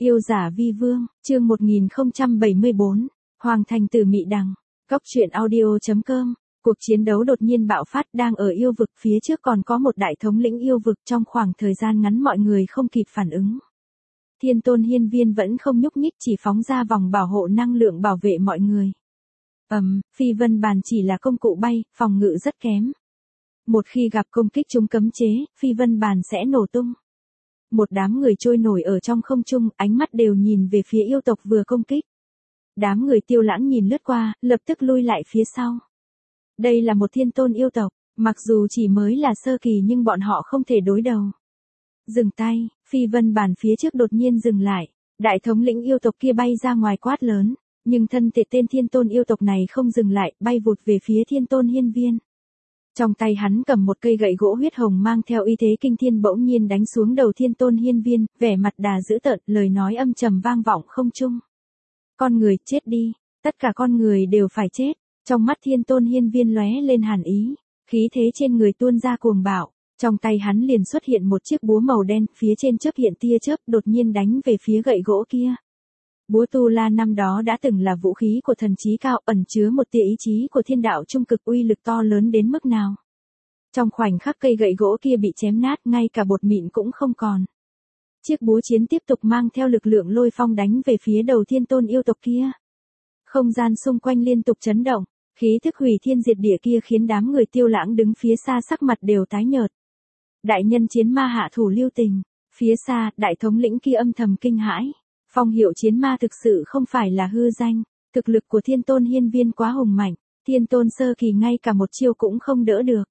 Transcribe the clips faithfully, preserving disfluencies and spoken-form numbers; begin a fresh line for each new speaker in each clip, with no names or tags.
Yêu giả vi vương, chương một nghìn không trăm bảy mươi bốn, Hoàng thành tử mị đằng, Cốc truyện audio chấm com. Cuộc chiến đấu đột nhiên bạo phát đang ở yêu vực, phía trước còn có một đại thống lĩnh yêu vực, trong khoảng thời gian ngắn mọi người không kịp phản ứng. Thiên tôn hiên viên vẫn không nhúc nhích, chỉ phóng ra vòng bảo hộ năng lượng bảo vệ mọi người. Ầm, um, phi vân bàn chỉ là công cụ bay, phòng ngự rất kém. Một khi gặp công kích chúng cấm chế, phi vân bàn sẽ nổ tung. Một đám người trôi nổi ở trong không trung, ánh mắt đều nhìn về phía yêu tộc vừa công kích. Đám người Tiêu Lãng nhìn lướt qua, lập tức lui lại phía sau. Đây là một thiên tôn yêu tộc, mặc dù chỉ mới là sơ kỳ nhưng bọn họ không thể đối đầu. Dừng tay, phi vân bàn phía trước đột nhiên dừng lại, đại thống lĩnh yêu tộc kia bay ra ngoài quát lớn, nhưng thân thể tên thiên tôn yêu tộc này không dừng lại, bay vụt về phía thiên tôn hiên viên. Trong tay hắn cầm một cây gậy gỗ huyết hồng mang theo uy thế kinh thiên, bỗng nhiên đánh xuống đầu thiên tôn hiên viên, vẻ mặt đà dữ tợn, lời nói âm trầm vang vọng không trung. Con người chết đi, tất cả con người đều phải chết. Trong mắt thiên tôn hiên viên lóe lên hàn ý, khí thế trên người tuôn ra cuồng bạo, trong tay hắn liền xuất hiện một chiếc búa màu đen, phía trên chớp hiện tia chớp, đột nhiên đánh về phía gậy gỗ kia. Búa tu la năm đó đã từng là vũ khí của thần trí cao, ẩn chứa một tia ý chí của thiên đạo trung cực, uy lực to lớn đến mức nào. Trong khoảnh khắc cây gậy gỗ kia bị chém nát, ngay cả bột mịn cũng không còn. Chiếc búa chiến tiếp tục mang theo lực lượng lôi phong đánh về phía đầu thiên tôn yêu tộc kia. Không gian xung quanh liên tục chấn động, khí thức hủy thiên diệt địa kia khiến đám người Tiêu Lãng đứng phía xa sắc mặt đều tái nhợt. Đại nhân chiến ma hạ thủ lưu tình, phía xa, đại thống lĩnh kia âm thầm kinh hãi. Phong hiệu chiến ma thực sự không phải là hư danh, thực lực của thiên tôn hiên viên quá hùng mạnh, thiên tôn sơ kỳ ngay cả một chiêu cũng không đỡ được.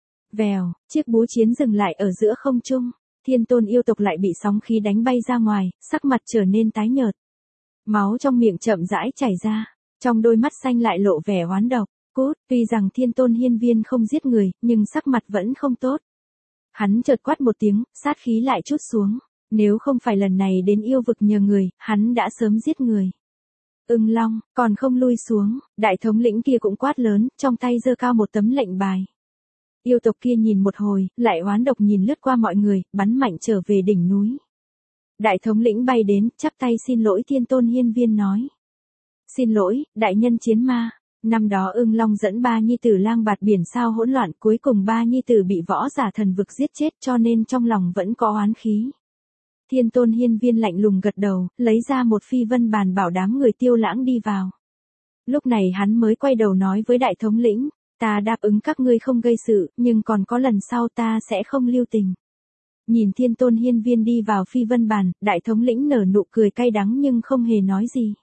Vèo, chiếc búa chiến dừng lại ở giữa không trung, thiên tôn yêu tộc lại bị sóng khí đánh bay ra ngoài, sắc mặt trở nên tái nhợt. Máu trong miệng chậm rãi chảy ra, trong đôi mắt xanh lại lộ vẻ oán độc. Cút, tuy rằng thiên tôn hiên viên không giết người, nhưng sắc mặt vẫn không tốt. Hắn chợt quát một tiếng, sát khí lại trút xuống. Nếu không phải lần này đến yêu vực nhờ người, hắn đã sớm giết người. Ưng Long, còn không lui xuống, đại thống lĩnh kia cũng quát lớn, trong tay giơ cao một tấm lệnh bài. Yêu tộc kia nhìn một hồi, lại oán độc nhìn lướt qua mọi người, bắn mạnh trở về đỉnh núi. Đại thống lĩnh bay đến, chắp tay xin lỗi thiên tôn hiên viên nói. Xin lỗi, đại nhân chiến ma. Năm đó Ưng Long dẫn ba nhi tử lang bạt biển sao hỗn loạn, cuối cùng ba nhi tử bị võ giả thần vực giết chết, cho nên trong lòng vẫn có oán khí. Thiên tôn hiên viên lạnh lùng gật đầu, lấy ra một phi vân bàn bảo đám người Tiêu Lãng đi vào. Lúc này hắn mới quay đầu nói với đại thống lĩnh, ta đáp ứng các ngươi không gây sự, nhưng còn có lần sau ta sẽ không lưu tình. Nhìn thiên tôn hiên viên đi vào phi vân bàn, đại thống lĩnh nở nụ cười cay đắng nhưng không hề nói gì.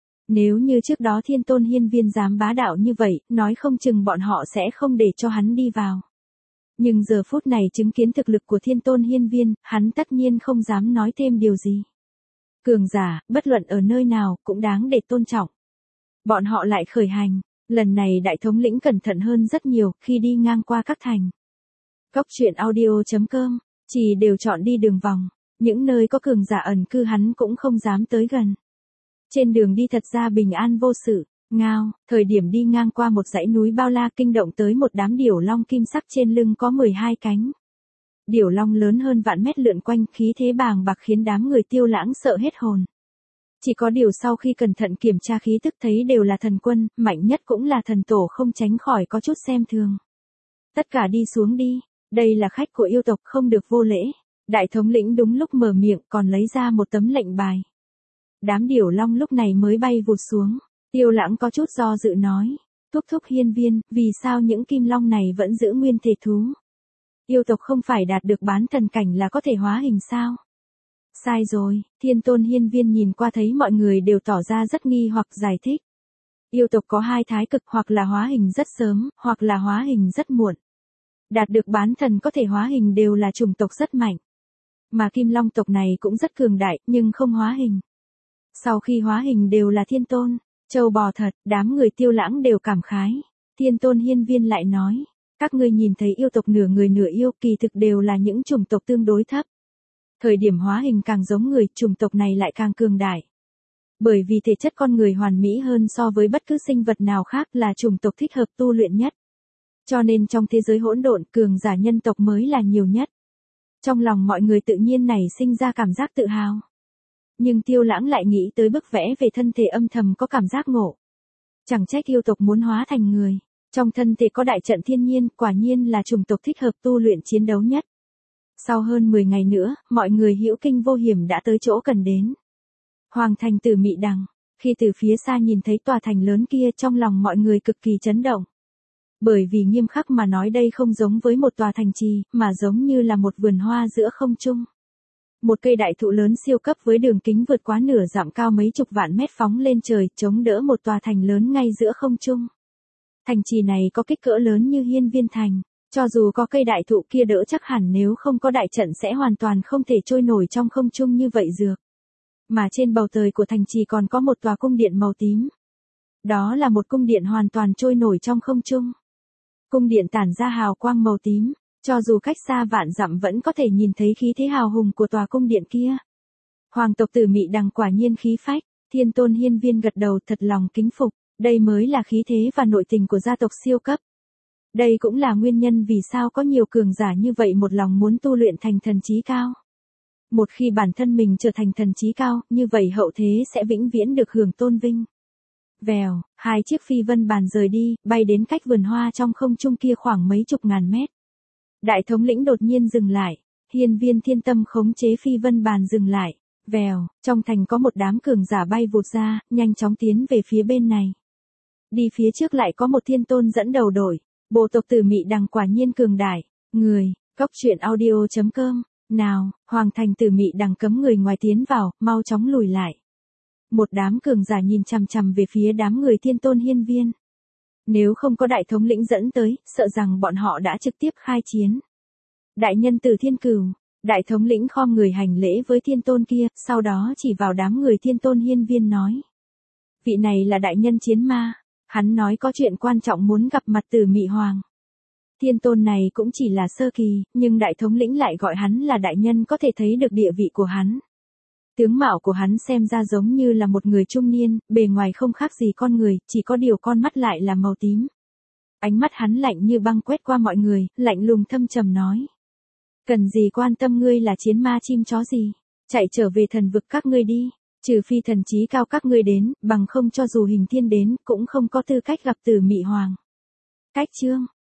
Nếu như trước đó thiên tôn hiên viên dám bá đạo như vậy, nói không chừng bọn họ sẽ không để cho hắn đi vào. Nhưng giờ phút này chứng kiến thực lực của thiên tôn hiên viên, hắn tất nhiên không dám nói thêm điều gì. Cường giả, bất luận ở nơi nào, cũng đáng để tôn trọng. Bọn họ lại khởi hành, lần này đại thống lĩnh cẩn thận hơn rất nhiều, khi đi ngang qua các thành. Cốc truyện audio chấm com, chỉ đều chọn đi đường vòng, những nơi có cường giả ẩn cư hắn cũng không dám tới gần. Trên đường đi thật ra bình an vô sự. Ngao, thời điểm đi ngang qua một dãy núi bao la kinh động tới một đám điểu long kim sắc trên lưng có mười hai cánh. Điểu long lớn hơn vạn mét lượn quanh, khí thế bàng bạc khiến đám người Tiêu Lãng sợ hết hồn. Chỉ có điều sau khi cẩn thận kiểm tra khí tức thấy đều là thần quân, mạnh nhất cũng là thần tổ, không tránh khỏi có chút xem thường. Tất cả đi xuống đi, đây là khách của yêu tộc, không được vô lễ. Đại thống lĩnh đúng lúc mở miệng còn lấy ra một tấm lệnh bài. Đám điểu long lúc này mới bay vụt xuống. Tiêu Lãng có chút do dự nói, thúc thúc hiên viên, vì sao những kim long này vẫn giữ nguyên thể thú? Yêu tộc không phải đạt được bán thần cảnh là có thể hóa hình sao? Sai rồi, thiên tôn hiên viên nhìn qua thấy mọi người đều tỏ ra rất nghi hoặc giải thích. Yêu tộc có hai thái cực, hoặc là hóa hình rất sớm, hoặc là hóa hình rất muộn. Đạt được bán thần có thể hóa hình đều là chủng tộc rất mạnh. Mà kim long tộc này cũng rất cường đại, nhưng không hóa hình. Sau khi hóa hình đều là thiên tôn. Châu bò thật, đám người Tiêu Lãng đều cảm khái. Thiên tôn hiên viên lại nói, các ngươi nhìn thấy yêu tộc nửa người nửa yêu, kỳ thực đều là những chủng tộc tương đối thấp. Thời điểm hóa hình càng giống người, chủng tộc này lại càng cường đại. Bởi vì thể chất con người hoàn mỹ hơn so với bất cứ sinh vật nào khác, là chủng tộc thích hợp tu luyện nhất. Cho nên trong thế giới hỗn độn, cường giả nhân tộc mới là nhiều nhất. Trong lòng mọi người tự nhiên nảy sinh ra cảm giác tự hào. Nhưng Tiêu Lãng lại nghĩ tới bức vẽ về thân thể âm thầm có cảm giác ngộ. Chẳng trách yêu tộc muốn hóa thành người. Trong thân thể có đại trận thiên nhiên, quả nhiên là chủng tộc thích hợp tu luyện chiến đấu nhất. Sau hơn mười ngày nữa, mọi người hữu kinh vô hiểm đã tới chỗ cần đến. Hoàng thành Tử Mị Đằng. Khi từ phía xa nhìn thấy tòa thành lớn kia, trong lòng mọi người cực kỳ chấn động. Bởi vì nghiêm khắc mà nói đây không giống với một tòa thành trì, mà giống như là một vườn hoa giữa không trung. Một cây đại thụ lớn siêu cấp với đường kính vượt quá nửa dặm cao mấy chục vạn mét phóng lên trời, chống đỡ một tòa thành lớn ngay giữa không trung. Thành trì này có kích cỡ lớn như Hiên Viên Thành, cho dù có cây đại thụ kia đỡ chắc hẳn nếu không có đại trận sẽ hoàn toàn không thể trôi nổi trong không trung như vậy dược. Mà trên bầu trời của thành trì còn có một tòa cung điện màu tím. Đó là một cung điện hoàn toàn trôi nổi trong không trung. Cung điện tản ra hào quang màu tím, cho dù cách xa vạn dặm vẫn có thể nhìn thấy khí thế hào hùng của tòa cung điện kia. Hoàng tộc Tử Mị Đằng quả nhiên khí phách, Thiên Tôn Hiên Viên gật đầu thật lòng kính phục, đây mới là khí thế và nội tình của gia tộc siêu cấp. Đây cũng là nguyên nhân vì sao có nhiều cường giả như vậy một lòng muốn tu luyện thành thần chí cao. Một khi bản thân mình trở thành thần chí cao, như vậy hậu thế sẽ vĩnh viễn được hưởng tôn vinh. Vèo, hai chiếc phi vân bàn rời đi, bay đến cách vườn hoa trong không trung kia khoảng mấy chục ngàn mét. Đại thống lĩnh đột nhiên dừng lại, Hiên Viên Thiên Tâm khống chế phi vân bàn dừng lại. Vèo, trong thành có một đám cường giả bay vụt ra, nhanh chóng tiến về phía bên này. Đi phía trước lại có một thiên tôn dẫn đầu đội, bộ tộc Tử Mị Đằng quả nhiên cường đại. Người, Cốc Truyện Audio chấm com. Nào, Hoàng thành Tử Mị Đằng cấm người ngoài tiến vào, mau chóng lùi lại. Một đám cường giả nhìn chằm chằm về phía đám người Thiên Tôn Hiên Viên. Nếu không có đại thống lĩnh dẫn tới, sợ rằng bọn họ đã trực tiếp khai chiến. Đại nhân Tử Thiên Cửu, đại thống lĩnh khom người hành lễ với Thiên Tôn kia, sau đó chỉ vào đám người Thiên Tôn Hiên Viên nói. Vị này là đại nhân chiến ma, hắn nói có chuyện quan trọng muốn gặp mặt Tử Mị Hoàng. Thiên Tôn này cũng chỉ là sơ kỳ, nhưng đại thống lĩnh lại gọi hắn là đại nhân, có thể thấy được địa vị của hắn. Tướng mạo của hắn xem ra giống như là một người trung niên, bề ngoài không khác gì con người, chỉ có điều con mắt lại là màu tím. Ánh mắt hắn lạnh như băng quét qua mọi người, lạnh lùng thâm trầm nói. Cần gì quan tâm ngươi là chiến ma chim chó gì, chạy trở về thần vực các ngươi đi, trừ phi thần chí cao các ngươi đến, bằng không cho dù hình thiên đến, cũng không có tư cách gặp Tử Mị Hoàng. Cách chương